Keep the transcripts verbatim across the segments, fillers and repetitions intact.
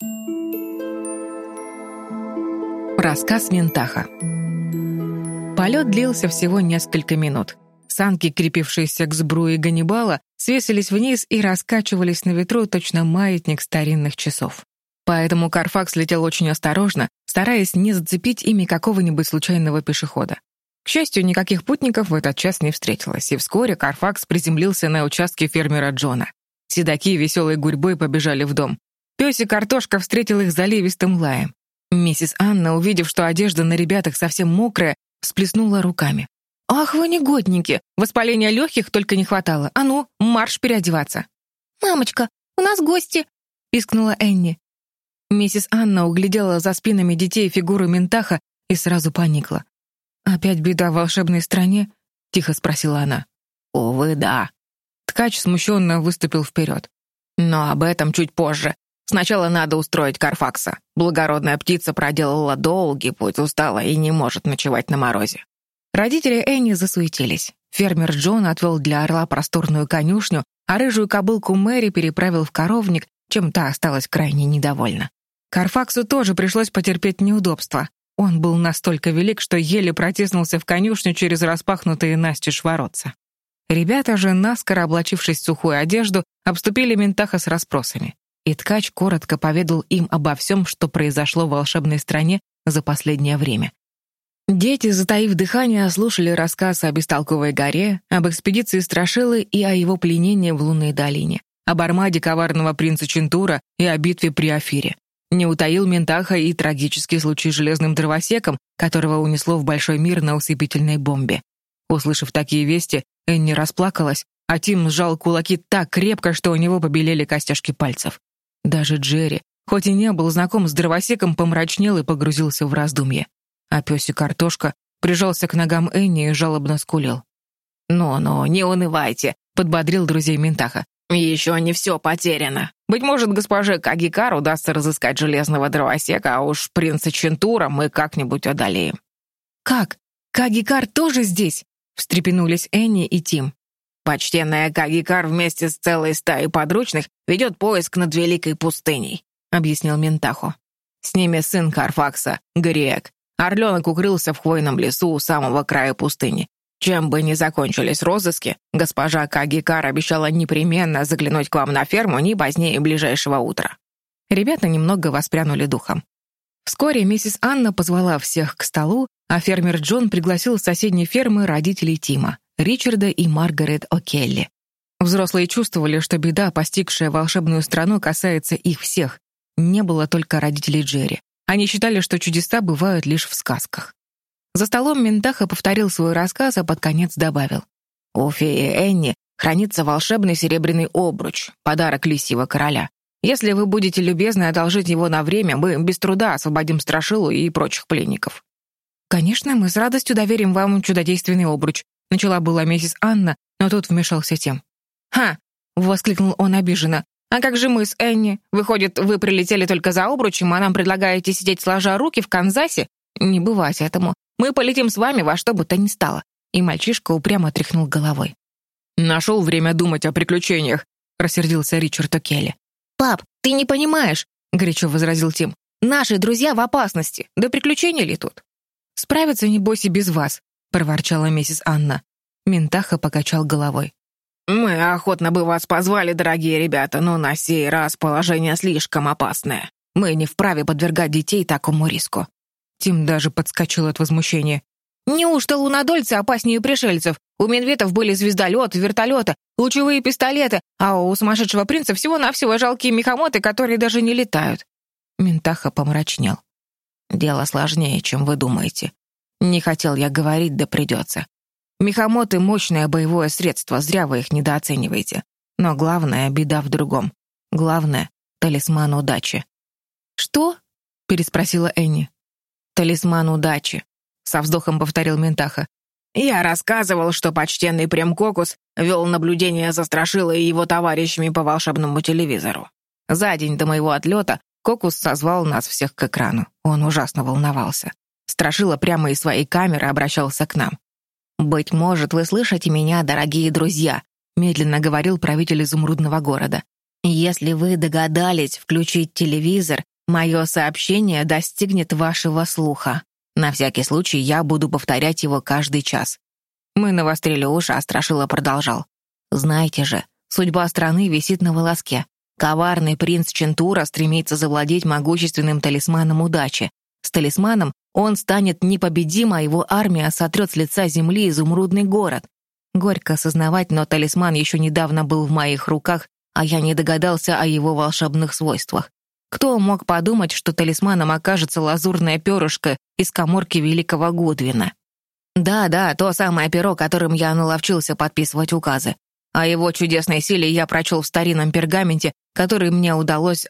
Рассказ Ментаха. Полет длился всего несколько минут. Санки, крепившиеся к сбруе Ганнибала, свесились вниз и раскачивались на ветру, точно маятник старинных часов. Поэтому Карфакс летел очень осторожно, стараясь не зацепить ими какого-нибудь случайного пешехода. К счастью, никаких путников в этот час не встретилось, и вскоре Карфакс приземлился на участке фермера Джона. Седаки веселой гурьбой побежали в дом. Песик Картошка встретил их заливистым лаем. Миссис Анна, увидев, что одежда на ребятах совсем мокрая, всплеснула руками. «Ах вы негодники! Воспаления легких только не хватало. А ну, марш переодеваться!» «Мамочка, у нас гости!» — пискнула Энни. Миссис Анна углядела за спинами детей фигуру Ментаха и сразу поникла. «Опять беда в волшебной стране?» — тихо спросила она. «Увы, да». Ткач смущенно выступил вперед. «Но об этом чуть позже. Сначала надо устроить Карфакса. Благородная птица проделала долгий путь, устала и не может ночевать на морозе». Родители Энни засуетились. Фермер Джон отвел для орла просторную конюшню, а рыжую кобылку Мэри переправил в коровник, чем та осталась крайне недовольна. Карфаксу тоже пришлось потерпеть неудобства. Он был настолько велик, что еле протиснулся в конюшню через распахнутые настежь воротца. Ребята же, наскоро облачившись в сухую одежду, обступили Ментаха с расспросами. И ткач коротко поведал им обо всем, что произошло в волшебной стране за последнее время. Дети, затаив дыхание, слушали рассказ о бестолковой горе, об экспедиции Страшилы и о его пленении в лунной долине, об армаде коварного принца Чентура и о битве при Афире. Не утаил Ментаха и трагический случай с железным дровосеком, которого унесло в большой мир на усыпительной бомбе. Услышав такие вести, Энни расплакалась, а Тим сжал кулаки так крепко, что у него побелели костяшки пальцев. Даже Джерри, хоть и не был знаком с дровосеком, помрачнел и погрузился в раздумье. А песик Картошка прижался к ногам Энни и жалобно скулил. «Ну-ну, не унывайте», — подбодрил друзей Ментаха. «Еще не все потеряно. Быть может, госпоже Кагикар удастся разыскать железного дровосека, а уж принца Чентура мы как-нибудь одолеем». «Как? Кагикар тоже здесь?» — встрепенулись Энни и Тим. «Почтенная Кагикар вместе с целой стаей подручных ведет поиск над Великой пустыней», — объяснил Ментахо. «С ними сын Карфакса, Гриек. Орленок укрылся в хвойном лесу у самого края пустыни. Чем бы ни закончились розыски, госпожа Кагикар обещала непременно заглянуть к вам на ферму не позднее ближайшего утра». Ребята немного воспрянули духом. Вскоре миссис Анна позвала всех к столу, а фермер Джон пригласил с соседней фермы родителей Тима, Ричарда и Маргарет О'Келли. Взрослые чувствовали, что беда, постигшая волшебную страну, касается их всех. Не было только родителей Джерри. Они считали, что чудеса бывают лишь в сказках. За столом Ментаха повторил свой рассказ, а под конец добавил. «У феи Энни хранится волшебный серебряный обруч, подарок лисьего короля. Если вы будете любезны одолжить его на время, мы без труда освободим Страшилу и прочих пленников». «Конечно, мы с радостью доверим вам чудодейственный обруч», — начала была миссис Анна, но тут вмешался Тим. «Ха!» — воскликнул он обиженно. «А как же мы с Энни? Выходит, вы прилетели только за обручем, а нам предлагаете сидеть сложа руки в Канзасе? Не бывать этому. Мы полетим с вами во что бы то ни стало». И мальчишка упрямо тряхнул головой. «Нашел время думать о приключениях», — рассердился Ричард О'Келли. «Пап, ты не понимаешь», — горячо возразил Тим. «Наши друзья в опасности. Да приключения ли тут?» «Справятся, небось, и без вас», — проворчала миссис Анна. Ментаха покачал головой. «Мы охотно бы вас позвали, дорогие ребята, но на сей раз положение слишком опасное. Мы не вправе подвергать детей такому риску». Тим даже подскочил от возмущения. «Неужто лунодольцы опаснее пришельцев? У медведов были звездолеты, вертолеты, лучевые пистолеты, а у сумасшедшего принца всего-навсего жалкие мехамоты, которые даже не летают». Ментаха помрачнел. «Дело сложнее, чем вы думаете. Не хотел я говорить, да придется. Мехамоты — мощное боевое средство, зря вы их недооцениваете. Но главная беда в другом. Главное — талисман удачи». «Что?» — переспросила Энни. «Талисман удачи», — со вздохом повторил Ментаха. «Я рассказывал, что почтенный Премкокус вел наблюдение за Страшилой и его товарищами по волшебному телевизору. За день до моего отлета Кокус созвал нас всех к экрану. Он ужасно волновался. Страшила прямо из своей камеры обращался к нам. «Быть может, вы слышите меня, дорогие друзья», — медленно говорил правитель изумрудного города. «Если вы догадались включить телевизор, Мое сообщение достигнет вашего слуха. На всякий случай я буду повторять его каждый час». Мы навострили уши, а Страшила продолжал. «Знаете же, судьба страны висит на волоске. Коварный принц Чентура стремится завладеть могущественным талисманом удачи. С талисманом он станет непобедим, а его армия сотрет с лица земли изумрудный город. Горько осознавать, но талисман еще недавно был в моих руках, а я не догадался о его волшебных свойствах. Кто мог подумать, что талисманом окажется лазурное перышко из каморки великого Гудвина? Да-да, то самое перо, которым я наловчился подписывать указы. О его чудесной силе я прочел в старинном пергаменте, который мне удалось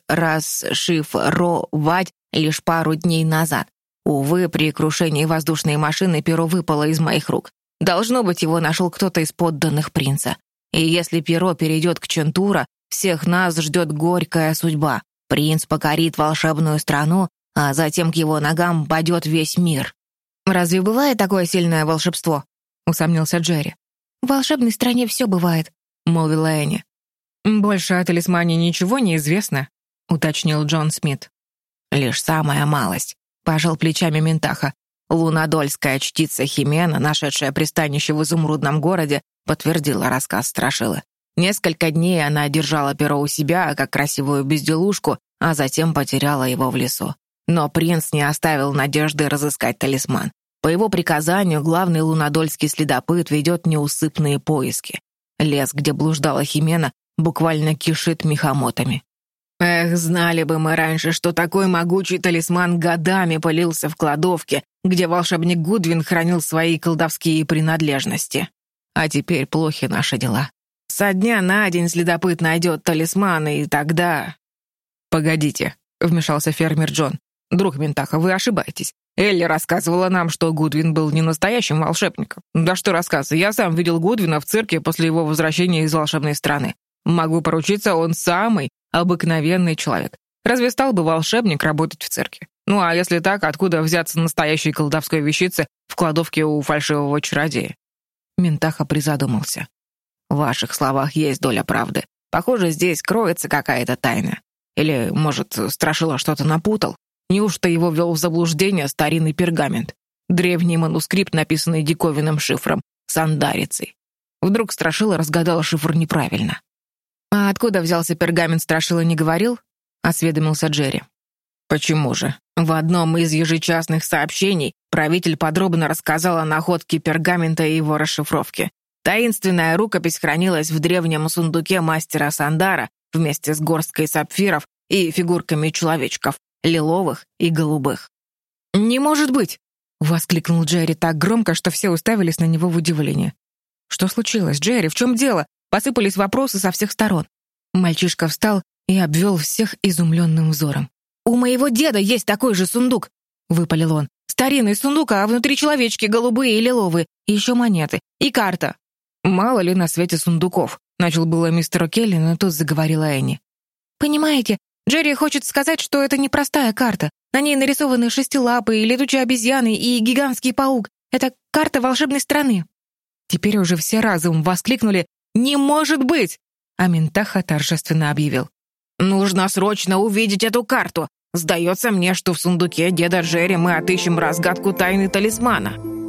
расшифровать лишь пару дней назад. Увы, при крушении воздушной машины перо выпало из моих рук. Должно быть, его нашел кто-то из подданных принца. И если перо перейдет к Чентура, всех нас ждет горькая судьба. Принц покорит волшебную страну, а затем к его ногам падет весь мир. «Разве бывает такое сильное волшебство?» — усомнился Джерри. «В волшебной стране все бывает», — молвила Энни. «Больше о талисмане ничего не известно», — уточнил Джон Смит. «Лишь самая малость», — пожал плечами Ментаха. Лунадольская чтица Химена, нашедшая пристанище в изумрудном городе, подтвердила рассказ Страшилы. Несколько дней она держала перо у себя, как красивую безделушку, а затем потеряла его в лесу. Но принц не оставил надежды разыскать талисман. По его приказанию главный лунадольский следопыт ведет неусыпные поиски. Лес, где блуждала Химена, буквально кишит мехамотами. Эх, знали бы мы раньше, что такой могучий талисман годами пылился в кладовке, где волшебник Гудвин хранил свои колдовские принадлежности. А теперь плохи наши дела. Со дня на день следопыт найдет талисман, и тогда... «Погодите», — вмешался фермер Джон. «Друг Ментаха, вы ошибаетесь. Элли рассказывала нам, что Гудвин был не настоящим волшебником. Да что рассказы, я сам видел Гудвина в цирке после его возвращения из волшебной страны. Могу поручиться, он самый обыкновенный человек. Разве стал бы волшебник работать в цирке? Ну а если так, откуда взяться настоящей колдовской вещицы в кладовке у фальшивого чародея?» Ментаха призадумался. «В ваших словах есть доля правды. Похоже, здесь кроется какая-то тайна. Или, может, Страшила что-то напутал? Неужто его ввел в заблуждение старинный пергамент? Древний манускрипт, написанный диковинным шифром, сандарицей. Вдруг Страшила разгадала шифр неправильно». «А откуда взялся пергамент, Страшила не говорил?» — осведомился Джерри. «Почему же? В одном из ежечасных сообщений правитель подробно рассказал о находке пергамента и его расшифровке. Таинственная рукопись хранилась в древнем сундуке мастера Сандара вместе с горсткой сапфиров и фигурками человечков, лиловых и голубых». «Не может быть!» — воскликнул Джерри так громко, что все уставились на него в удивлении. «Что случилось, Джерри? В чем дело?» Посыпались вопросы со всех сторон. Мальчишка встал и обвел всех изумленным взором. «У моего деда есть такой же сундук!» — выпалил он. «Старинный сундук, а внутри человечки голубые и лиловые, и еще монеты, и карта». «Мало ли на свете сундуков», — начал было мистер Келли, но тут заговорила Энни. «Понимаете, Джерри хочет сказать, что это не простая карта. На ней нарисованы шестилапые, летучие обезьяны и гигантский паук. Это карта волшебной страны». Теперь уже все разом воскликнули «Не может быть!» А Ментаха торжественно объявил. «Нужно срочно увидеть эту карту. Сдается мне, что в сундуке деда Джерри мы отыщем разгадку тайны талисмана».